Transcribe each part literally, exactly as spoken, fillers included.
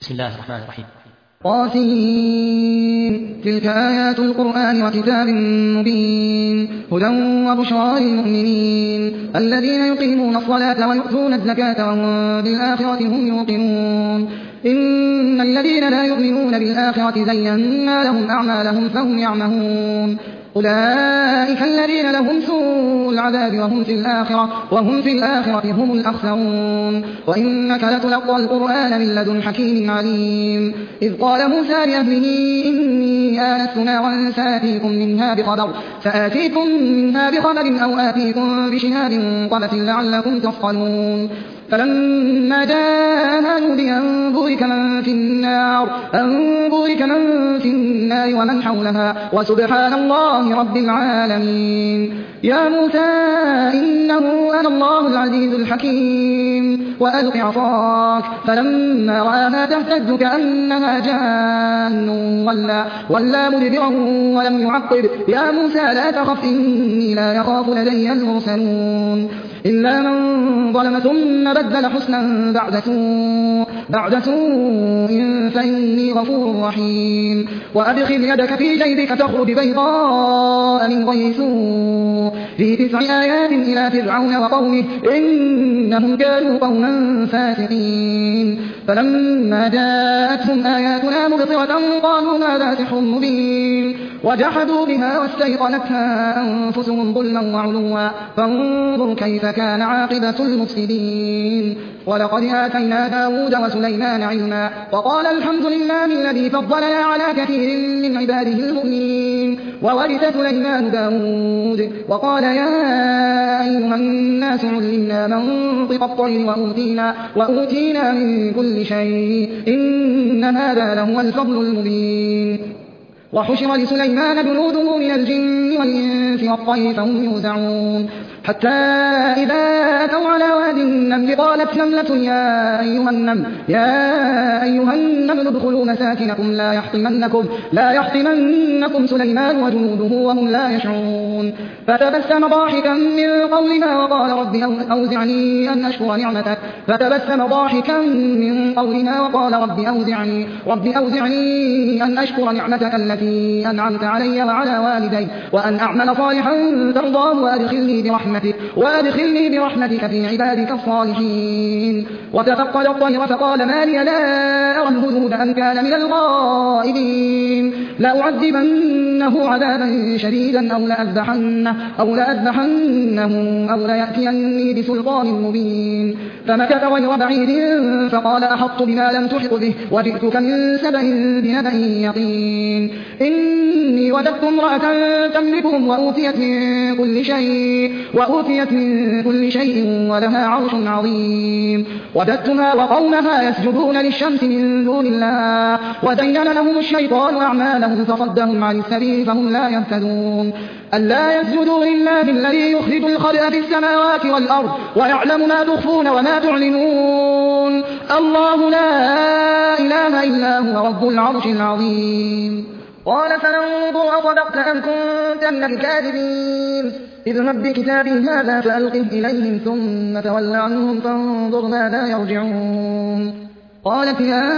بسم الله الرحمن الرحيم. طاسين تلك آيات القرآن وكتاب مبين هدى وبشرى للمؤمنين الذين يقيمون الصلاة ويؤتون الزكاة وهم بالآخرة هم يوقنون إن الذين لا يؤمنون بالآخرة زينا لهم أعمالهم فهم يعمهون أولئك الذين لهم سوء العذاب وهم في الآخرة وهم في الآخرة هم الأخسرون وإنك لتلقى القرآن من لدن حكيم عليم إذ قال موسى لأهله إني آنست نارا سآتيكم منها بخبر سآتيكم منها بخبر أو آتيكم بشهاب قبس لعلكم تصطلون فلما جاءها نودي أن بورك من في النار أن بورك من في النار ومن حولها وسبحان الله رب العالمين يا موسى إنه أنا الله العزيز الحكيم وألق عصاك فلما رآها تهتز كأنها جان ولا, ولا مدبرا ولم يعقب يا موسى لا تخف إني لا يخاف لدي المرسلون إلا من ظلم ثم بدل حسنا بعد سوء بعد سوء فإني غفور رحيم وأدخل يدك في جيبك تخرج بيضاء من غير سوء في تسع آيات إلى فرعون وقومه إنهم كانوا قوما فاسقين فلما جاءتهم آياتنا مبصرة قالوا هذا سحر مبين وجحدوا بها واستيقنتها أنفسهم ظلما وعلوا فانظر كيف كان عاقبة المفسدين ولقد آتينا داود وسليمان علما وقال الحمد لله الذي فضلنا على كثير من عباده المؤمنين وورث سليمان داود وقال يا أيها الناس علمنا منطق الطير وأوتينا, وأوتينا من كل شيء إن هذا لهو الفضل المبين وحشر لسليمان جنوده من الجن والإنس والطير فهم يوزعون حتى إذا أتوا على واد النمل قالت نملة يا أيها النمل يا أيها النمل ادخلوا مساكنكم لا يحطمنكم لا يحطمنكم سليمان وجنوده وهم لا يشعرون فتبسم ضاحكا من قولها وقال رب أوزعني أن أشكر نعمتك فتبسم ضاحكا من قولها وقال رب أوزعني رب أوزعني أن أشكر نعمتك التي أنعمت علي وعلى والدي وأن أعمل صالحا ترضاه وأدخلني برحمتك وأدخلني برحمتك في عبادك الصالحين وتفقد الطير فقال ما لي لا أرى الهدهد أم كان من الغائبين لأعذبنه عذابا شديدا أو لأذبحنه أو لأذبحنه أو ليأتيني بسلطان مبين فمكث غير بعيد فقال أحطت بما لم تحط به وجئتك من سبأ بنبأ يقين إني وجدت امرأة تملكهم وأوتيت من كل شيء وأوتيت من كل شيء ولها عرش عظيم وجدتها وقومها يسجدون للشمس من دون الله وزين لهم الشيطان أعمالهم فصدهم عن السبيل فهم لا يهتدون ألا يسجدوا لله الذي يخرج الخبأ في السماوات والأرض ويعلم ما تخفون وما تعلنون الله لا إله إلا هو رب العرش العظيم قال فننظر أصدقت أم كنت من الكاذبين اذهب بكتابي هذا فألقه إليهم ثم تول عنهم فانظر ماذا يرجعون قالت يا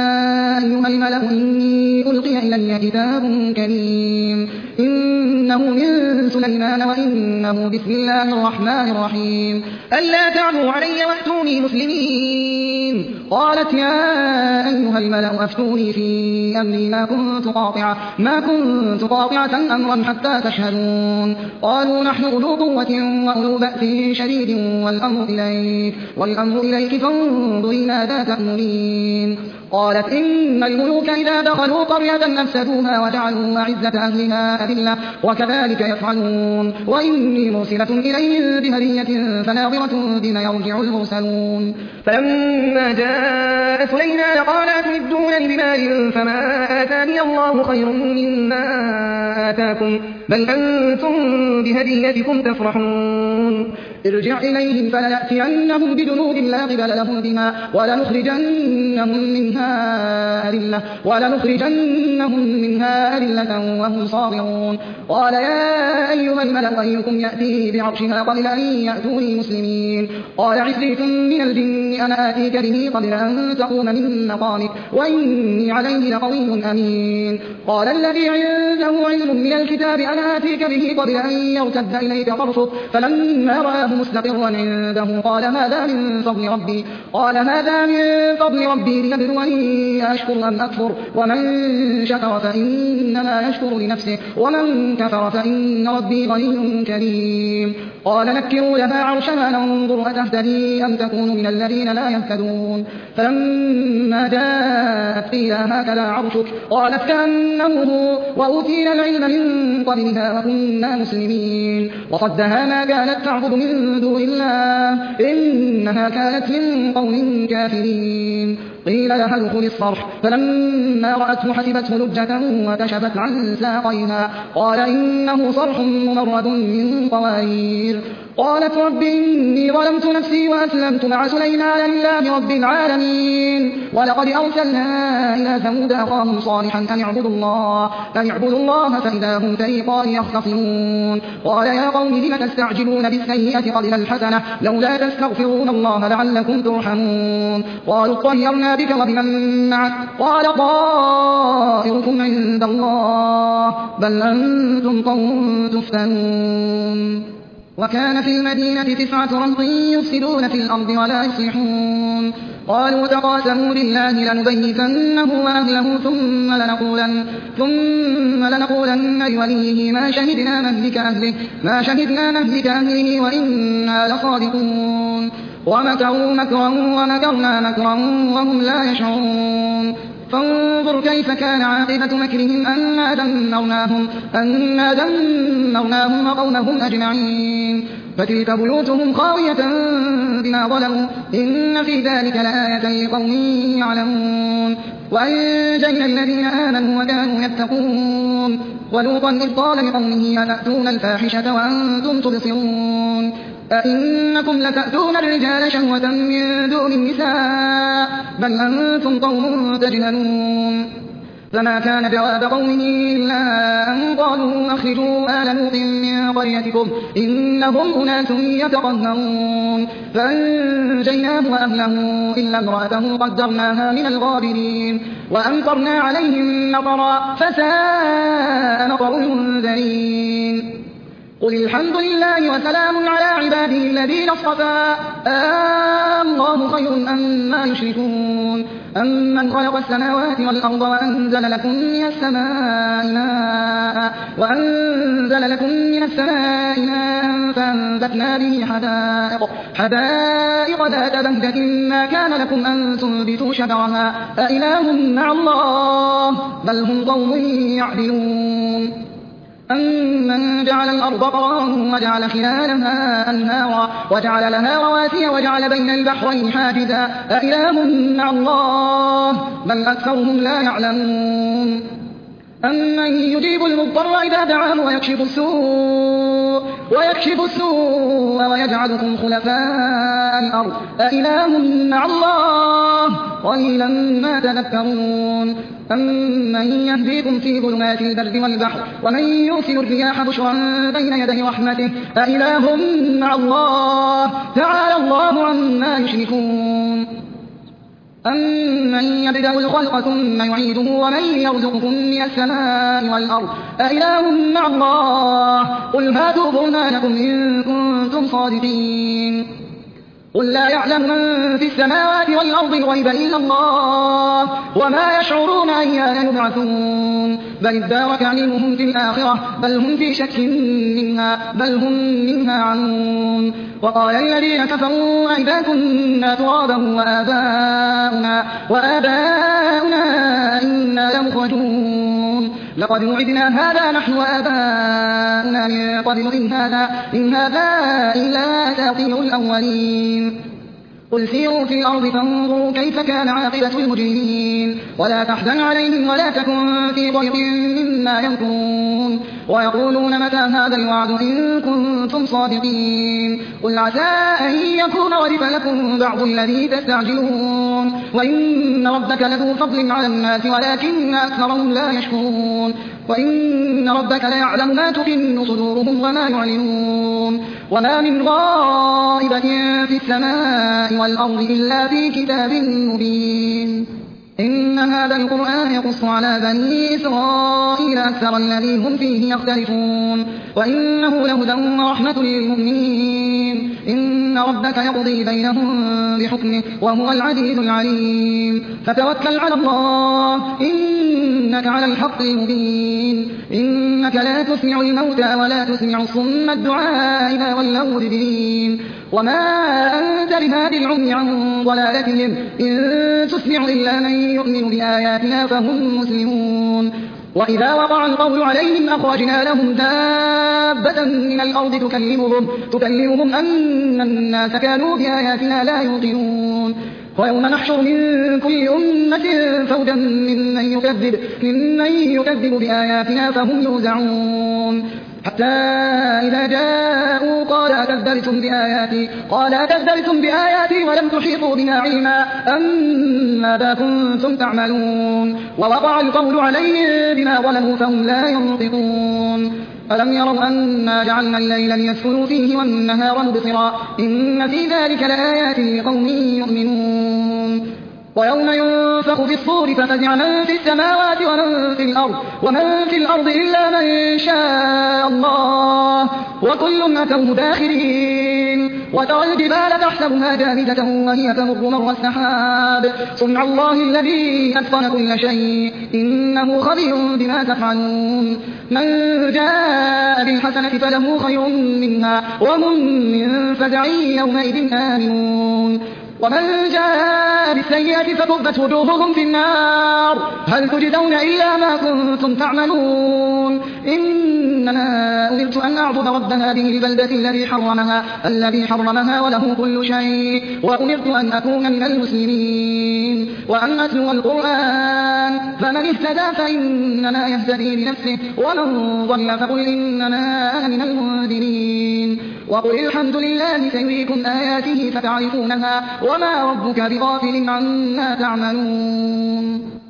أيها الملأ إني ألقي إلي كتاب كريم إنه من سليمان وإنه بسم الله الرحمن الرحيم ألا تعلوا علي وأتوني مسلمين قالت يا أيها الملأ أفتوني في أمري ما كنت قاطعة ما كنت قاطعة أمرا حتى تشهدون قالوا نحن أولو قوة وأولو بأس شديد والأمر إليك والأمر إليك فانظري ماذا تأمرين قالت إن الملوك إذا دخلوا قرية أفسدوها وجعلوا أعزة أهلها أذلة وكذلك يفعلون وإني مرسلة إليهم بهدية فناظرة بما يرجع المرسلون فلما جاء سليمان قال أتمدونني بمال فما آتاني الله خير مما آتاكم بل أنتم بهديتكم تفرحون ارجع إليهم فلنأتينهم بجنود لا قبل لهم بها ولنخرجنهم منها أذلة ولنخرجنهم منها أذلة وهم صاغرون قال يا أيها الملأ أيكم يأتي بعرشها قبل أن يأتوني مسلمين قال عفريت من الجن أنا آتيك به قبل أن تقوم من مقامك وإني عليه لقوي أمين قال الذي عنده علم من الكتاب أنا آتيك به قبل أن يرتد إليك طرفك فلما رآه مستقرا عنده قال هذا من فضل ربي قال هذا من فضل ربي ليبلوني أشكر أم أكفر ومن شكر فإنما يشكر لنفسه ومن كفر فإن ربي غني كريم قال نكروا لها عرشها ننظر أتهتدي أم تكون من الذين لا يهتدون فلما جاءت قيل هكذا عرشك قالت كأنه هو وأوتينا العلم من قبلها وكنا مسلمين وصدها ما كانت تعبد من دون الله إنها كانت من قوم كافرين قيل لها ادخل الصرح فلما رأته حسبته لجة وكشفت عن ساقيها قال إنه صرح ممرد من قوارير قالت رب إني ظلمت نفسي وأسلمت مع سليمان لله رب العالمين ولقد أرسلنا إلى ثمود أخاهم صالحا أن اعبدوا الله أن اعبدوا الله فإذا هم فريقان يختصمون قال يا قوم لم تستعجلون بالسيئة قبل الحسنة لولا تستغفرون الله لعلكم ترحمون قالوا اطيرنا بك وبمن معك قال طائركم عند الله بل أنتم قوم تفتنون وكان في المدينة تسعة رهط يفسدون في الأرض ولا يصلحون قالوا تقاسموا بالله لنبيتنه وأهله ثم لنقولن, ثم لنقولن لوليه ما شهدنا مهلك أهله, ما شهدنا مهلك أهله وإنا لصادقون ومكروا مكرا ومكرنا مكرا وهم لا يشعرون فانظر كيف كان عاقبة مكرهم أنا دمرناهم, أنا دمرناهم وقومهم أجمعين فتلك بيوتهم خاوية بما ظلموا إن في ذلك لآية لقوم يعلمون وأنجينا الذين آمنوا وكانوا يتقون ولوطا إذ قال لقومه أتأتون الفاحشة وأنتم تبصرون أئنكم لتأتون الرجال شهوة من دون النساء بل أنتم قوم تجهلون فما كان جواب قومه إلا أن قالوا أخرجوا آل لوط من قريتكم إنهم أناس يتطهرون فأنجيناه وأهله إلا امرأته قدرناها من الغابرين وأمطرنا عليهم مطرا فساء مطر المنذرين قل الحمد لله وسلام على عباده الذين اصطفى الله خير أما يشركون أمن خلق السماوات والأرض وأنزل لكم من السماء ماء وأنزل لكم من السماء ماء فأنبتنا به حدائق حدائق ذات بهجة ما كان لكم أن تنبتوا شجرها أإله مع الله بل هم قوم يعدلون أمن جعل الأرض قرارا وجعل خلالها أنهارا وجعل لها رواسي وجعل بين البحرين حاجزا أإله مع الله بل أكثرهم لا يعلمون أمن يجيب المضطر إذا دعاه ويكشف السوء ويكشف السوء ويجعلكم خلفاء الأرض أإله مع الله قليلا ما تذكرون أمن يهديكم في ظلمات البر والبحر ومن يرسل الرياح بشرا بين يدي رحمته أإله مع الله تعالى الله عما يشركون أمن يبدأ الخلق ثم يعيده ومن يرزقكم من السماء والأرض أإله مع الله قل هاتوا برهانكم إن كنتم صادقين قل لا يعلم من في السماوات والأرض الغيب إلا الله وما يشعرون أيان يبعثون بل ادارك علمهم في الآخرة بل هم في شك منها بل هم منها عنون وقال الذين كفروا أئذا كنا ترابا وآباؤنا, وآباؤنا إنا لمخرجون لقد وعدنا هذا نحن وآباؤنا من قبل إن هذا, إن هذا إلا أساطير الأولين قل سيروا في الأرض فانظروا كيف كان عاقبة المجرمين ولا تحزن عليهم ولا تكن في ضيق مما يمكرون ويقولون متى هذا الوعد إن كنتم صادقين قل عسى أن يكون ردف لكم بعض الذي تستعجلون وإن ربك لذو فضل على الناس ولكن أكثرهم لا يشكرون وإن ربك ليعلم ما تكن صدورهم وما يعلنون وما من غائبة في السماء والأرض إلا في كتاب مبين إن هذا القرآن يقص على بني إسرائيل أكثر الذي هم فيه يختلفون وإنه لهدى ورحمة للمؤمنين إن ربك يقضي بينهم بحكمه وهو العزيز العليم فتوكل على الله إنك على الحق المبين إنك لا تسمع الموتى ولا تسمع الصم الدعاء إذا ولوا مدبرين وما أنت بهادي العمي عن ضلالتهم إن تسمع إلا من يؤمن بآياتنا فهم مسلمون وإذا وقع القول عليهم أخرجنا لهم دابة من الأرض تكلمهم, تكلمهم أن الناس كانوا بآياتنا لا يوقنون ويوم نحشر من كل أمة فوجا ممن يكذب, ممن يكذب بآياتنا فهم يوزعون حتى إذا جاءوا قال أكذبتم بآياتي قال أكذبتم بآياتي ولم تحيطوا بها علما أم ماذا كنتم تعملون ووقع القول عليهم بما ظلموا فهم لا ينطقون ألم يروا أنا جعلنا الليل ليسكنوا فيه والنهار مبصرا إن في ذلك لآيات لقوم يؤمنون ويوم ينفخ في الصور ففزع من في السماوات ومن في الأرض ومن في الأرض إلا من شاء الله وكل أتوه داخرين وترى الجبال تحسبها جامدة وهي تمر مر السحاب صنع الله الذي أتقن كل شيء إنه خبير بما تفعلون من جاء بالحسنة فله خير منها وهم من فزع يومئذ آمنون ومن جاء بالسيئة فكبت وجوههم في النار هل تجزون إلا ما كنتم تعملون إنما أمرت أن أعبد رب هذه البلدة الذي حرمها, الذي حرمها وله كل شيء وأمرت أن أكون من المسلمين وأن أتلو القرآن فمن اهتدى فإنما يهتدي بنفسه ومن ضل فقل إنما أنا من المنذرين وقل الحمد لله سيريكم آياته فتعرفونها وما ربك بغافل عما تعملون